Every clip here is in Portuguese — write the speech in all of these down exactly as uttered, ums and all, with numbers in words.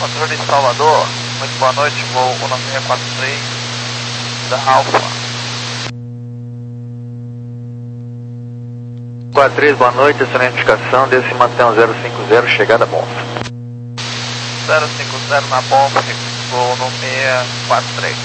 Controle de Salvador, muito boa noite, voo um nove seis quatro três da Alfa. quatro três, boa noite, excelente indicação, desce mantém zero cinco zero, chegada Bonfa. zero cinco zero na Bonfa, voo no seis quatro três.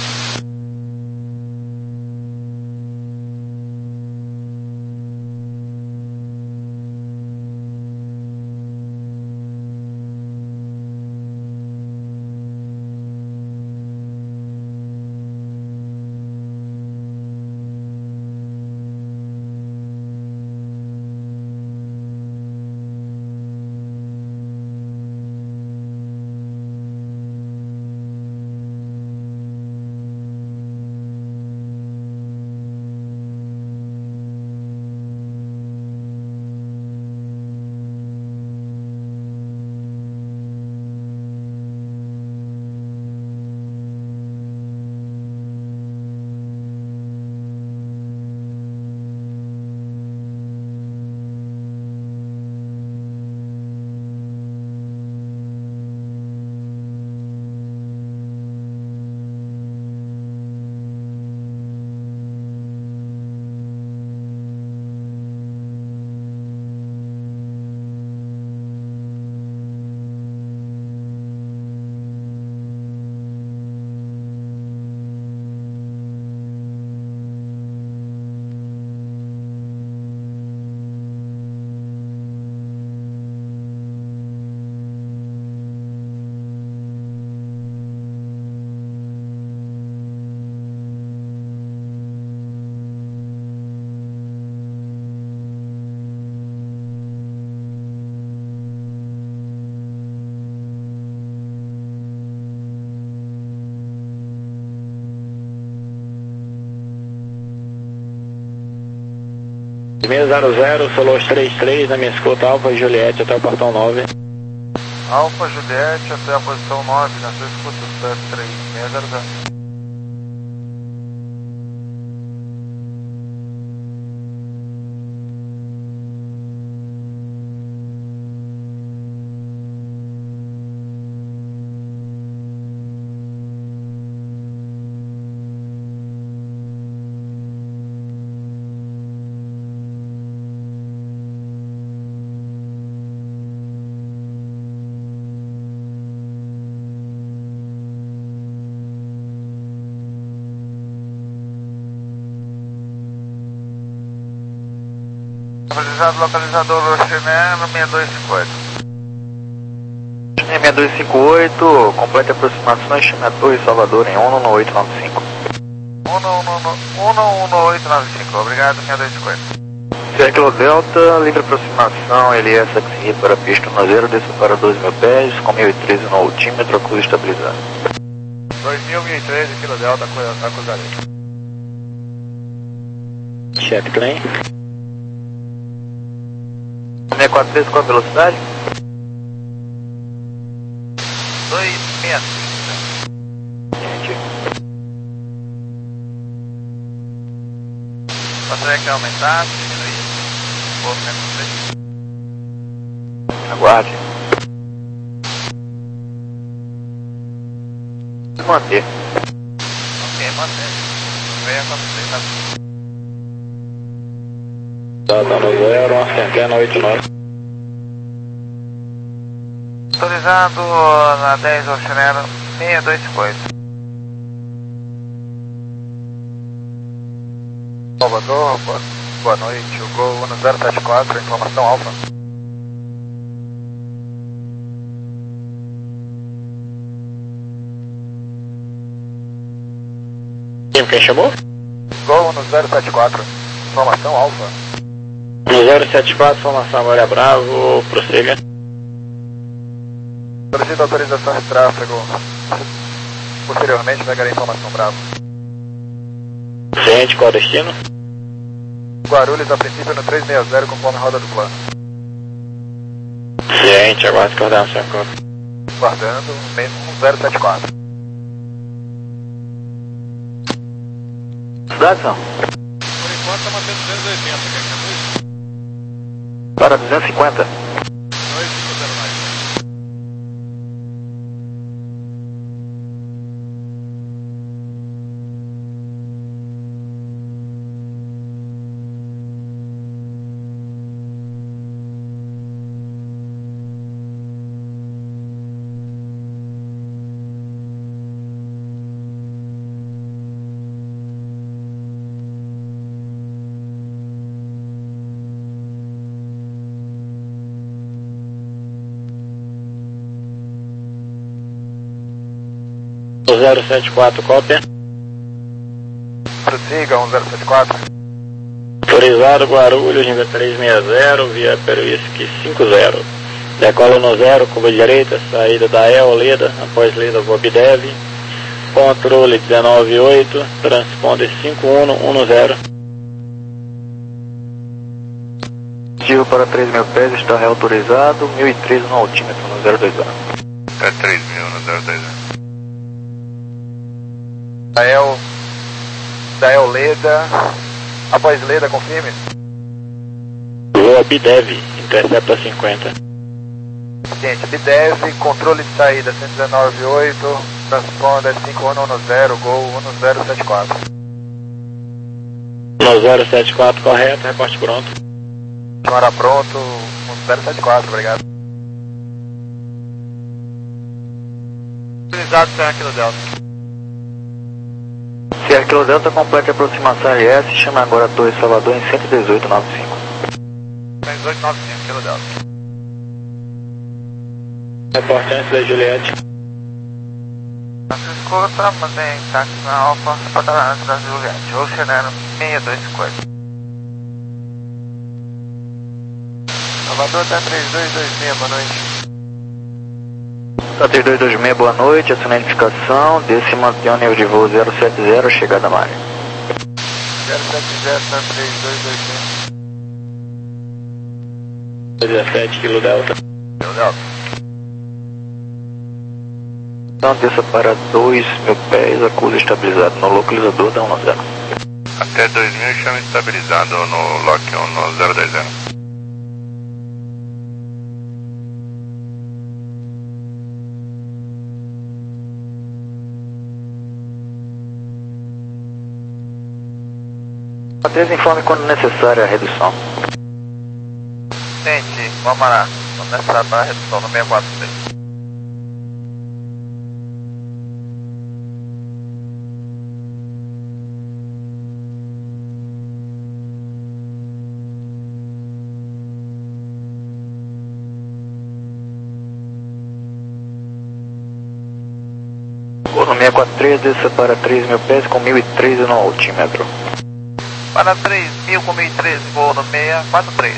seis zero zero, Solos trinta e três, na minha escuta Alfa Juliette até o portão nove. Alfa Juliette até a posição nove, na sua escuta três seis zero zero. Localizado, localizador Roxiné no seis dois cinco oito. seis dois cinco oito, complete aproximações, chame a Torre Salvador em um um oito nove cinco. um um um oito nove cinco, obrigado, seis dois cinco oito. Círculo Delta, livre aproximação, L S a seguir para a pista no zero, desça para doze mil pés, com mil e treze no altímetro, acusa estabilizado. dois mil, mil e treze, Kilo Delta, acusarei. Chefe Claim. seis quatro três, qual a velocidade? dois seis cinco. Gostaria que aumentasse, diminuísse, movimento três. Aguarde. Manter. Ok, manter. Venha acontecer, tá? Tá dando zero, uma centena oito nove. Autorizado na dez Oceanero seis dois cinco oito. Salvador, boa, boa noite. O Gol no zero sete quatro, informação Alfa. Quem chamou? Gol no zero sete quatro, informação Alfa. No zero sete quatro, formação Maria Bravo, prossiga. Solicito autorização de tráfego. Posteriormente pegarei informação Bravo. Ciente, qual o destino? Guarulhos, a princípio no trezentos e sessenta, conforme roda do plano. Ciente, aguarde coordenação. Guardando, mesmo zero sete quatro. Dação. Por enquanto está mantendo duzentos e oitenta, quer que é isso? Para duzentos e cinquenta. dois cinco zero mais. zero sete quatro, cópia. Prossiga, um zero sete quatro. Autorizado Guarulhos, nível trezentos e sessenta, via Peruísque cinco zero. Decola no zero, curva direita, saída da E O Leda, após Leda Vobdev. Controle dezenove oito, transponder cinco um um zero. Positivo para três mil pés, está reautorizado, mil e treze no altímetro, no zero dois zero. É três mil no zero dois zero. Da El... Da El Leda... Após Leda, confirme. Vobdev, intercepta cinquenta. Gente, Bidev, controle de saída cento e dezenove oito, transponder cinco um um zero, Gol um zero sete quatro. No zero sete quatro, correto, reporte pronto. Chamada pronto, um zero sete quatro, obrigado. Utilizado Serra Kilo Delta. Serra Kilo Delta, complete a aproximação L S, chama agora a Torre Salvador em cento e dezoito noventa e cinco. cento e dezoito noventa e cinco, Kilo Delta. Reporte antes da Juliette. Escuta, mantém táxi na Alfa, para antes da Juliette. Oceanero seis dois cinco oito. Salvador tá três dois dois seis, boa noite. Tá três dois dois seis, boa noite, aciona a identificação, desce e mantém o nível de voo zero sete zero, chegada a Mari. zero sete zero, tá três dois dois seis. dezessete, Kilo Delta. Kilo Delta. Então desça para dois mil pés, acusa estabilizado no localizador da um zero. Até dois mil, chama estabilizado no Lock um no zero dois zero. A três informe quando necessária a redução. Gente, vamos lá. Vamos necessário para a redução no seis quatro seis. No seis quatro três, desça para três mil pés com mil e treze no altímetro. Para três mil com mil e treze, voo no seis quatro três.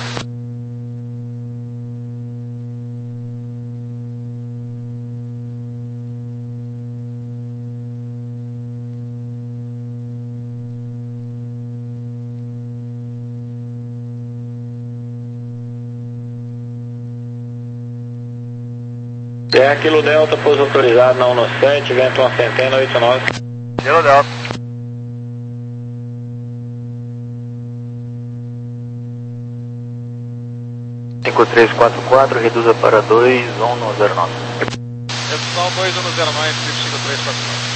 Serra Kilo Delta, pouso autorizado na um sete, vento uma centena, oito nove. Kilo Delta. cinco três quatro quatro, reduza para dois um zero nove. Redução dois um zero nove, cinco três quatro nove.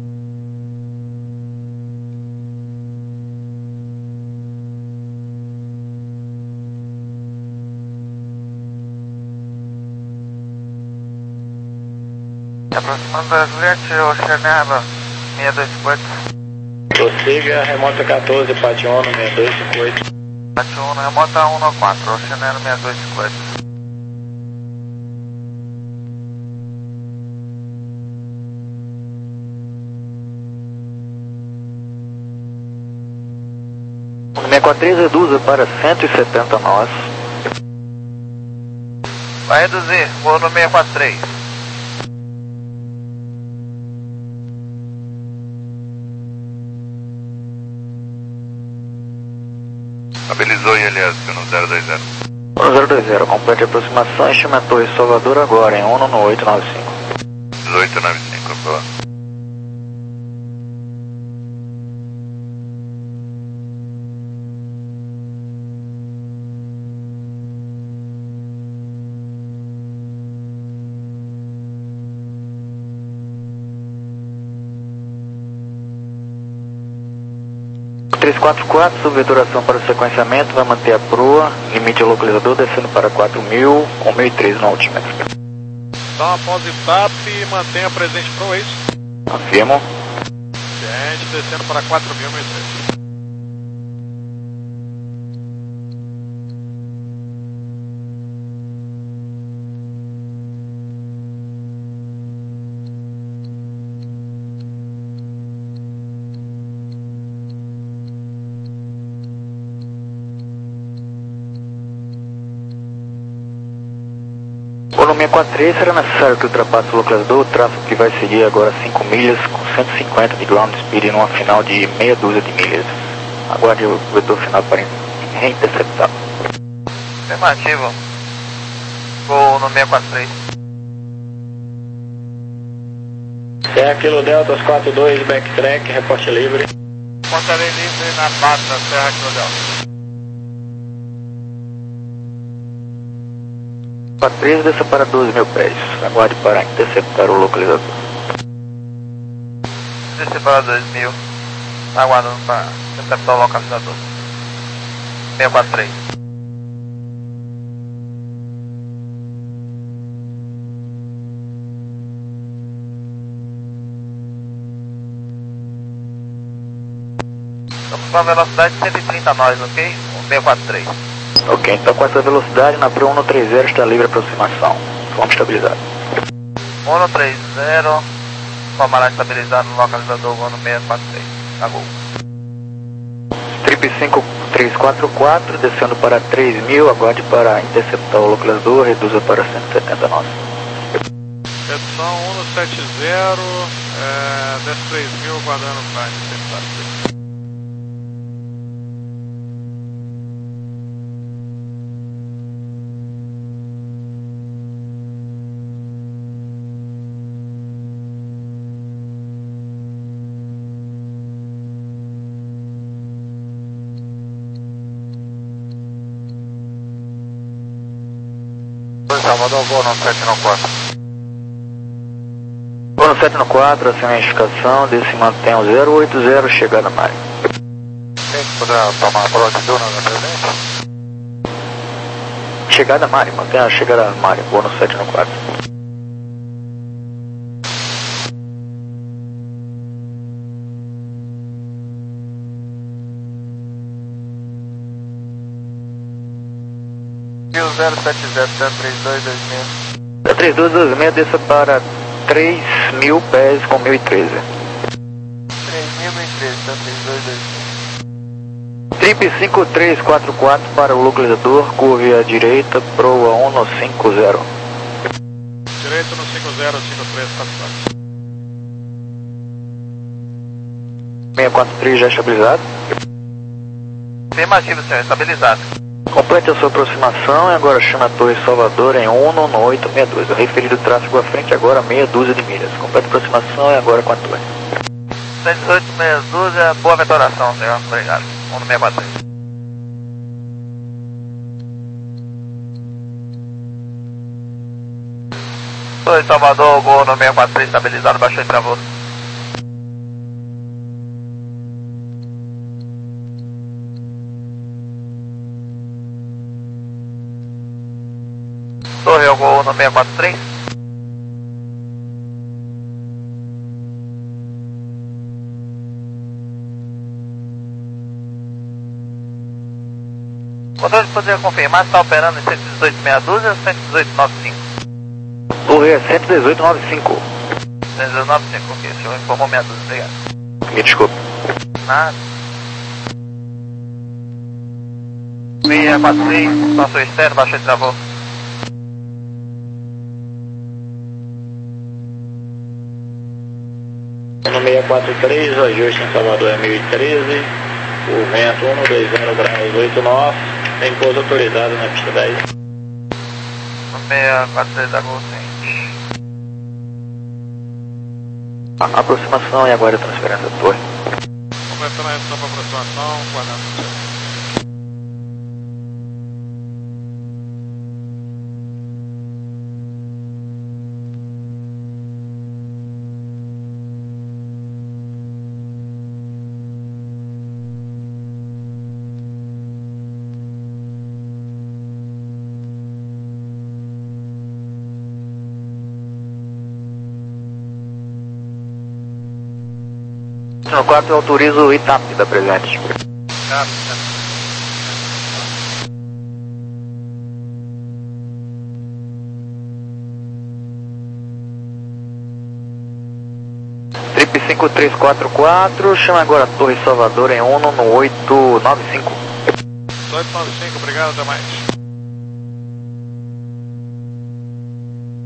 Aproximando da Juliette, Oceanela seis dois cinco oito. Prossiga, remota quatorze, Pationa, seis dois cinco oito. Pationa, remota um quatro, Oceanela seis dois cinco oito. No seis quatro três, reduza para cento e setenta nós. Vai reduzir, vou no seis quatro três. Estabilizou I L S no zero dois zero. No zero dois zero, complete a aproximação e chama a Torre Salvador agora em um no oito nove cinco. dezoito noventa e cinco, boa. três quatro quatro, subveturação para o sequenciamento, vai manter a proa, limite ao localizador, descendo para quatro mil, com mil e treze no altímetro. Então após o T A P, mantenha presente pro é isso? Afirmo. Gente, descendo para quatro mil, mil e treze. seis quatro três, será necessário que ultrapasse o localizador. O tráfego que vai seguir agora cinco milhas com cento e cinquenta de ground speed numa final de meia dúzia de milhas. Aguarde o vetor final para reinterceptar. Afirmativo. Gol no seis quatro três. É Kilo Delta quatro dois, backtrack, reporte livre. Pontarei livre na pátria, Serra Kilo Delta. quatro três, desça para doze mil pés. Aguarde para interceptar o localizador. Descer para dois mil. Aguardando para interceptar o localizador. seis quatro três. Estamos com a velocidade de cento e trinta nós, ok? O seis quatro três. Ok, então com essa velocidade na Pro cento e trinta está livre aproximação. Vamos estabilizar. cento e trinta, formará estabilizado no localizador voo no seis quatro três. Acabou. Trip cinco três quatro quatro, descendo para três mil, aguarde para interceptar o localizador, reduza para cento e setenta nós. Redução cento e setenta, é, desce três mil, aguardando para interceptar. Salvador, voo no sete nove quatro. Voo no sete nove quatro, acima a identificação, desse mantém o zero oito zero, chegada na área. Quem puder tomar a prontidão na presente? Chegada na área, mantém a chegada na área, voo no sete nove quatro. zero sete zero zero três dois dois mil. três dois dois seis, desça para três mil pés com mil e treze. três mil e treze, três dois dois mil. Trip cinco três quatro quatro para o localizador, curve à direita, proa um cinco zero. Direito no cinco zero cinco três quatro quatro. seis quatro três já estabilizado. Afirmativo, senhor, estabilizado. Complete a sua aproximação e agora chame a Torre Salvador em um no oito seis dois. O referido tráfego à frente agora meia dúzia de milhas. Complete a aproximação e agora com a torre. cento e dezoito, meia dúzia, boa vetoração, senhor. Obrigado. um no seis quatro três. Torre Salvador, gol no seis quatro três, estabilizado, baixou e travou. Torre ao gol no seis quatro três. Controle, poderia confirmar se está operando em cento e dezoito meia dúzia ou cento e dezoito noventa e cinco? Torre é cento e dezoito noventa e cinco. cento e dezoito noventa e cinco, ok, o senhor informou meia dúzia, obrigado. Me desculpe. Nada. seis quatro três, passou externo, baixou e travou. No seis quatro três, ajuste em Salvador é mil e treze, o vento um dois zero graus oito nove, tem pouso autorizado na pista dez. No seis quatro três da Gol cem. A aproximação e agora a transferência da torre. Completando a redução para aproximação, guardando o seu. No quarto eu autorizo o I T A P da presente. Tá, Trip cinco três quatro quatro, chama agora a Torre Salvador em um no oito nove cinco. oito nove cinco, obrigado, até mais.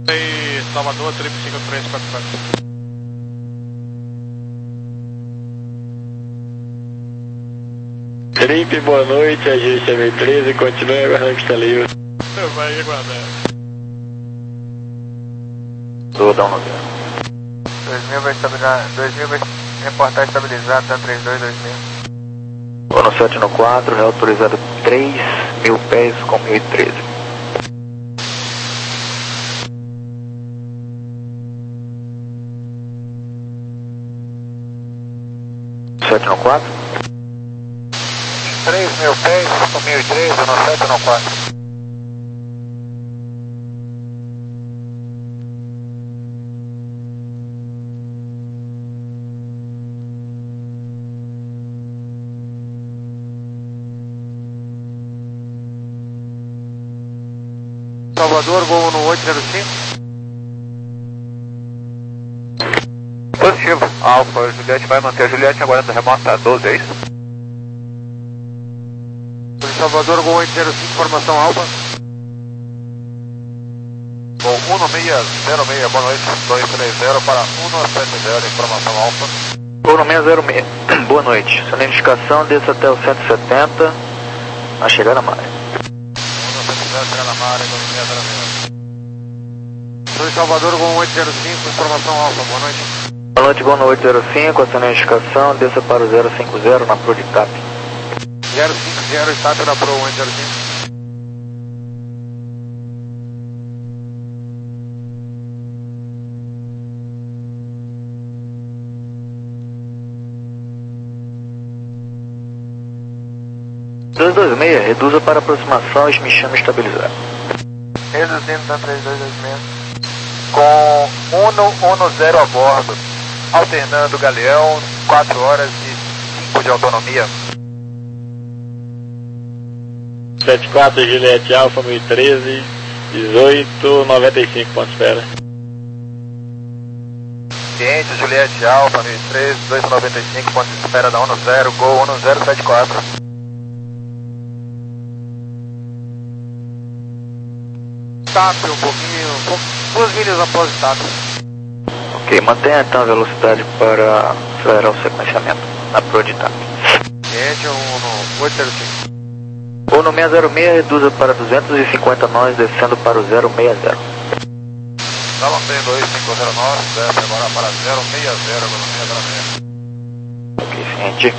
Aí, Salvador, trip cinco três quatro quatro. Trip, boa noite, ajuste M treze, continue aguardando que está livre. Vai aguardar. Vou dar uma zero. dois mil vai estabilizar, dois mil vai reportar estabilizado, tá trinta e dois, dois mil. Vou no sete no quatro, reautorizado três mil pés com mil e treze. sete no quatro. três mil pés com mil e treze no sete no quatro. Salvador, gol no oito zero cinco. Positivo. Alfa, Juliette vai manter a Juliette aguardando remota doze, é isso? Salvador, gol oito zero cinco, formação Alfa. Gol um seis zero seis, boa noite, dois três zero para um sete zero, informação Alfa. Gol no seis zero seis, boa noite. Sua identificação, desça até o cento e setenta, a chegar na maré. Chegar na maré, gol seis zero seis. dois Salvador, gol oito zero cinco, informação Alfa, boa noite. Boa noite, gol no oito zero cinco, a sua identificação, desça para o zero cinco zero na Pro de Cap. zero cinco zero, estátua da Pro oito zero cinco. dois dois seis, reduza para aproximação e me chama estabilizar. Reduzindo para três dois dois seis. Com Uno Uno zero a bordo. Alternando galeão, quatro horas e cinco de autonomia. sete quatro, Juliette Alfa, mil e treze, dezoito noventa e cinco, ponto espera. Ciente, Juliette Alfa, mil e treze, dezoito noventa e cinco, ponto de espera da Uno zero, gol Uno zero sete quatro. Tap um pouquinho, um pouco, duas milhas após o tap. Ok, mantenha então a velocidade para acelerar o sequenciamento na Pro de Tap. Ciente, Uno oito zero cinco. Ou no seis zero seis, reduza para duzentos e cinquenta nós, descendo para o zero seis zero. Tá mantendo dois cinco zero nove, desce agora para zero seis zero, agora seis zero seis. Ok, ciente.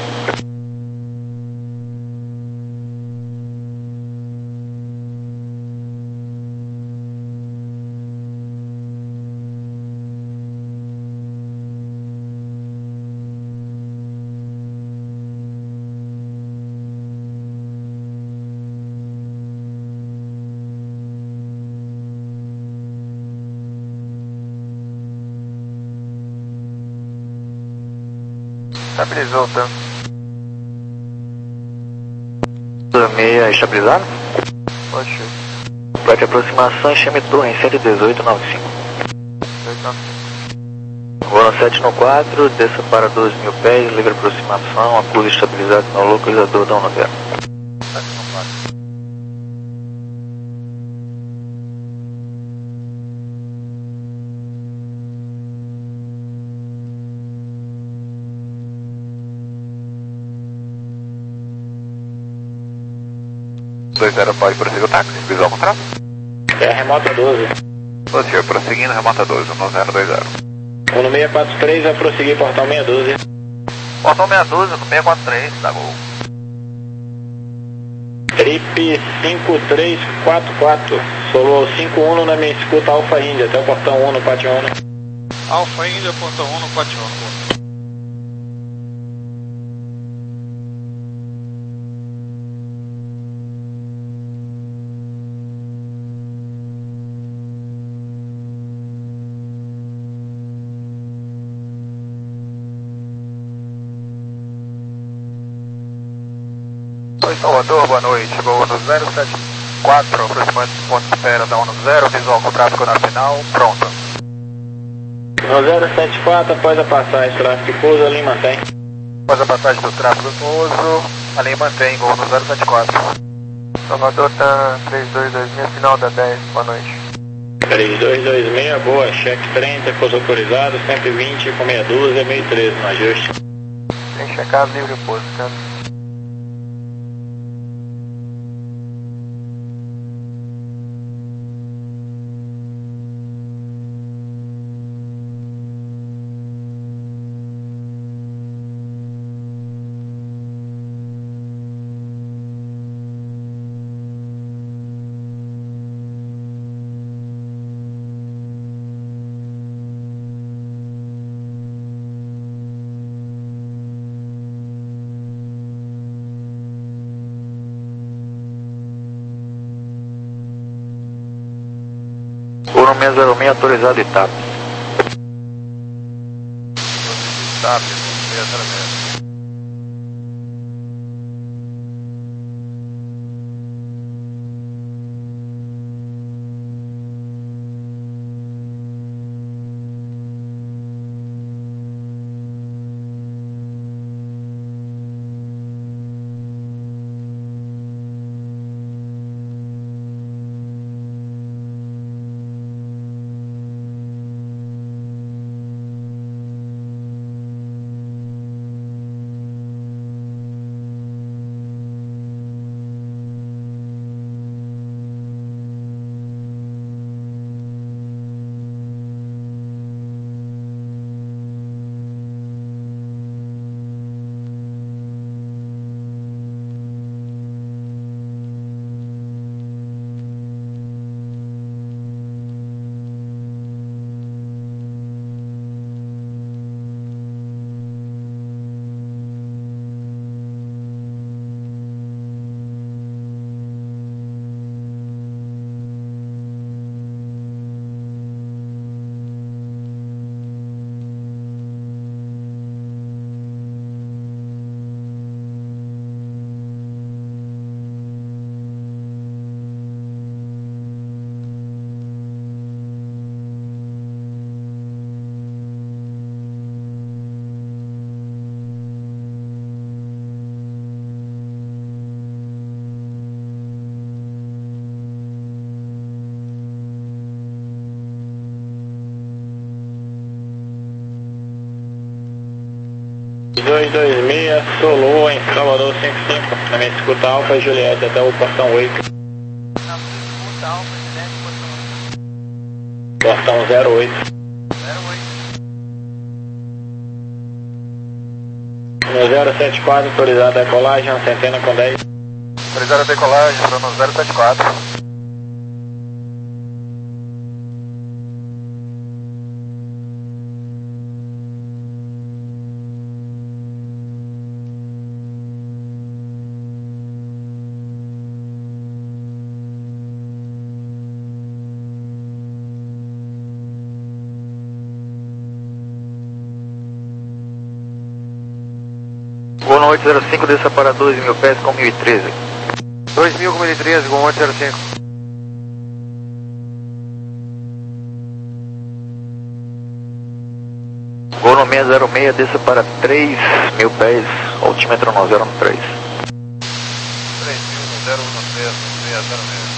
Estabilizou o tanque. seis estabilizado? Pode ser. Complete aproximação, chame torre em cento e dezoito noventa e cinco. Vou no sete no quatro, desça para doze mil pés, livre aproximação, acuse estabilizado no localizador da Uno zero. dois zero pode prosseguir o táxi, visual contrato. É a remota doze. Positivo, prosseguindo, remota doze, um zero dois zero. Uno seis quatro três vai prosseguir portão seis doze. Portão seis doze, no seis quatro três, dá gol. Trip cinco três quatro quatro, solou cinco um na minha escuta Alfa Índia, até o portão um no Pátio Uno. Alfa Índia, portão um no Pátio Uno. Oi, Salvador, boa noite. Gol no zero sete quatro, aproximando do ponto de espera da Uno zero, visual com tráfego na final, pronto. No zero sete quatro, após a passagem, tráfego pouso, ali mantém. Após a passagem do tráfego pouso, ali mantém, gol no zero sete quatro. Salvador tá três dois dois, minha final da dez, boa noite. três dois dois seis, boa, cheque trinta, pouso autorizado, cento e vinte com meia dúzia, meio treze no ajuste. Tem checado, livre pouso, cara. Gol seis zero seis autorizado etapa. Etapa, seis zero seis. dois dois seis, Solou em Salvador cinco cinco, na minha escuta Alfa e Juliette até o portão oito. Na escuta Alfa, Juliette, portão oito. Portão zero oito. zero oito. No zero sete quatro, autorizada a decolagem, centena com dez. Autorizada a decolagem, para no zero sete quatro. Gol no oito zero cinco, desça para doze mil pés com mil e treze. dois mil com mil e treze, Gol oito zero cinco. Gol no seis zero seis, desça para três mil pés, altímetro no zero um três. três mil no zero um três, seis zero seis.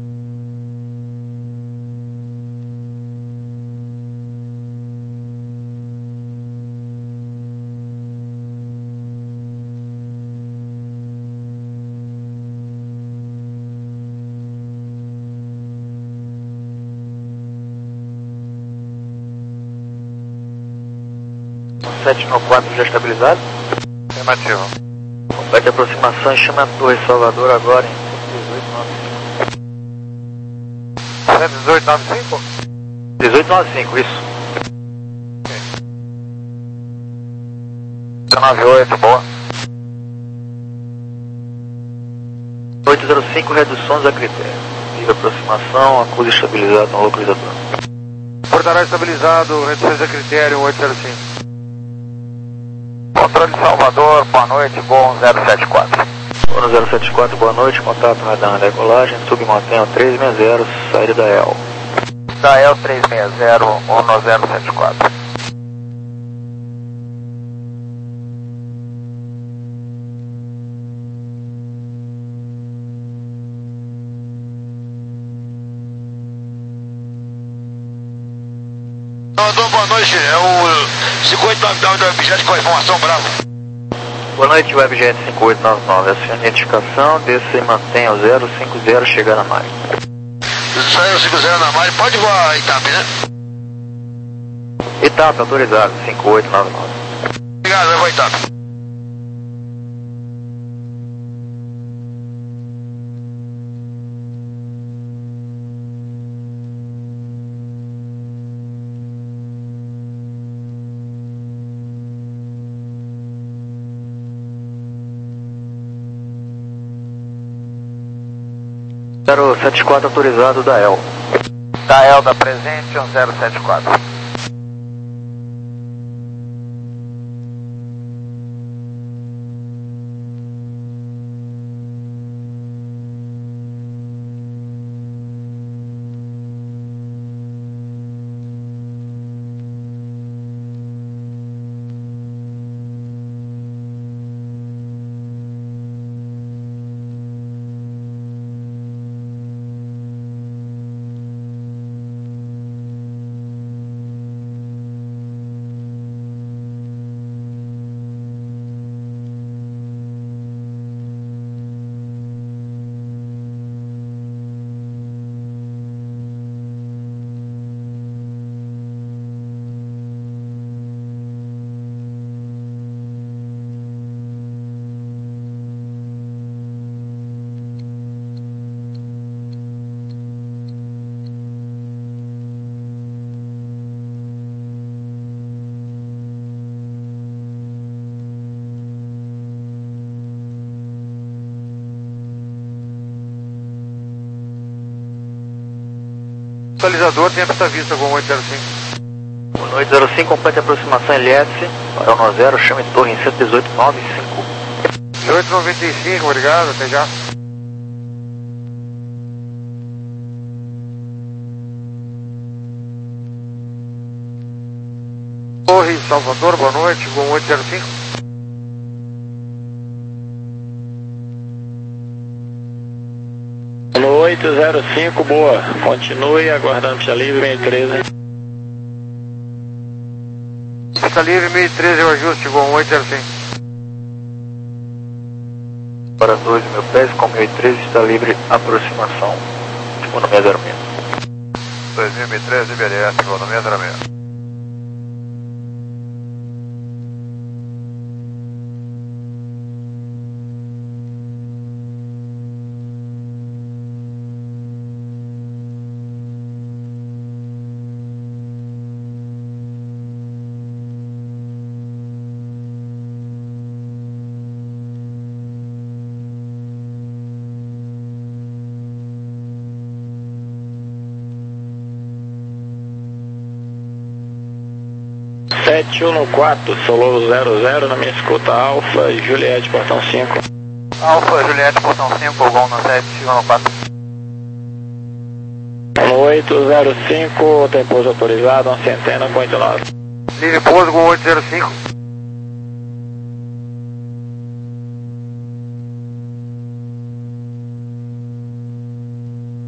sete no quatro já estabilizado. Afirmativo. Complete a aproximação em chama Torre Salvador agora em cento e dezoito noventa e cinco? dezoito noventa e cinco, isso. dezenove oito, boa. oito zero cinco, reduções a critério. Livre aproximação, acusa estabilizado no localizador. Portará estabilizado, reduções a critério oito zero cinco. Controle de Salvador, boa noite, Gol zero sete quatro. Gol zero sete quatro, boa noite, contato radar na decolagem, submontanha três seis zero, saída da E L. Da E L três seis zero, um no zero sete quatro. Então, boa noite, é o cinco oito nove nove do Webjet com a informação, Bravo. Boa noite, Webjet cinco oito nove nove, essa é a identificação, desça e mantenha o zero cinco zero, chegar na Mari. zero cinco zero na Mari, pode voar a Itap, né? Itap, autorizado, cinco oito nove nove. Obrigado, vai voar Itap. zero sete quatro autorizado da El. Da El da presente, um zero sete quatro. Localizador, tempo está vista com oito zero cinco. Boa noite, zero cinco, complete a aproximação L S, para o zero, chame torre em cento e dezoito noventa e cinco. dezoito noventa e cinco, obrigado, até já. Torre Salvador, boa noite, com oito zero cinco. No oito zero cinco, boa. Continue aguardando pista livre, meio treze. Pista livre, meio treze, o ajuste com oito zero cinco. Para dois mil pés, com mil e treze, está livre aproximação, economia zero seis. dois mil e treze, I B R S, economia zero seis. sete um quatro, Solo zero zero, na minha escuta Alfa, Juliette, portão cinco. Alfa, Juliette, portão cinco, Gol no sete um quatro. No oito zero cinco, tem pouso autorizado, uma centena com oito nove. Livre pouso com oito zero cinco.